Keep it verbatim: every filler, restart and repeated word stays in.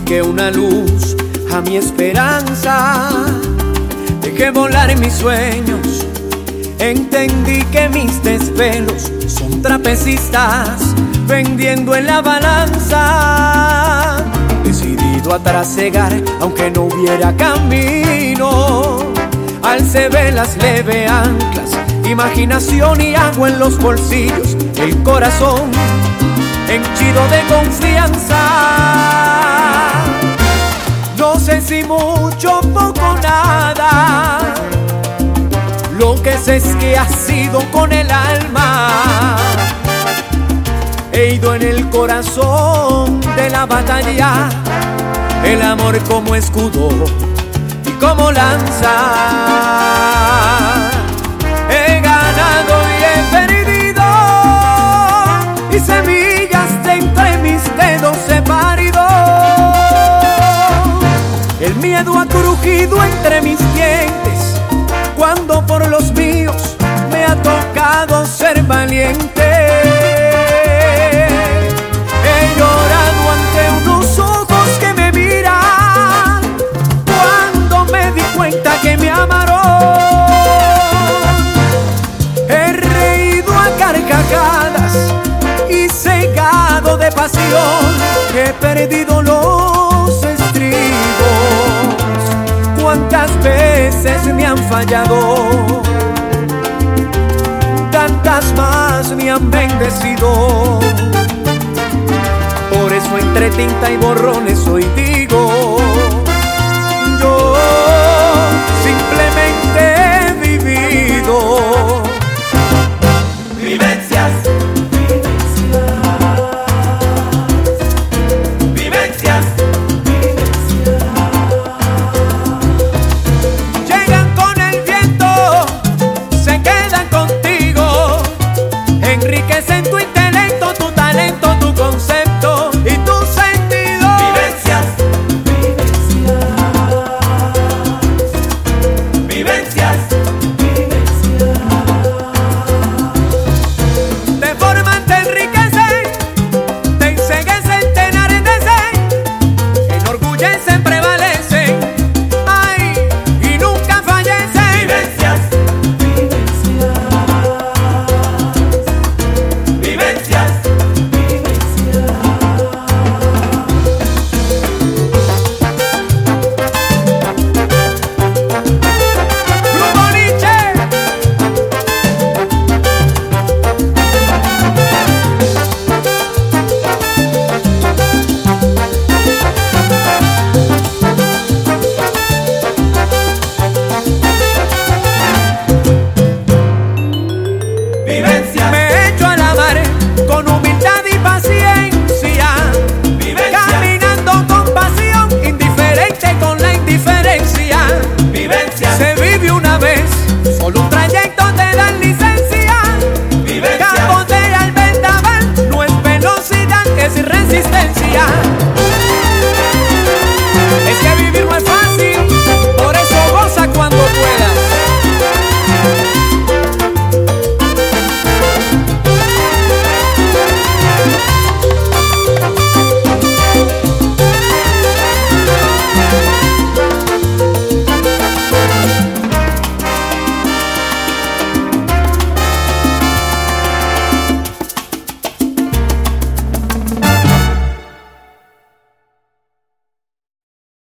busqué una luz a mi esperanza, dejé volar mis sueños, entendí que mis desvelos son trapecistas pendiendo en la balanza. Decidido a trasegar aunque no hubiera camino, alcé velas, leve anclas, imaginación y agua en los bolsillos, el corazón henchido de confianza. No sé si mucho, poco, nada, lo que sé es que ha sido con el alma. He ido en el corazón de la batalla, el amor como escudo y como lanza. He ganado y he perdido, y semillas de entre mis dedos he parido. El miedo ha crujido entre mis dientes cuando por los míos me ha tocado ser valiente. He llorado ante unos ojos que me miran cuando me di cuenta que me amaron. He reído a carcajadas y cegado de pasión, he perdido los estribos. Cuántas veces me han fallado, tantas más me han bendecido. Por eso entre tinta y borrones hoy digo: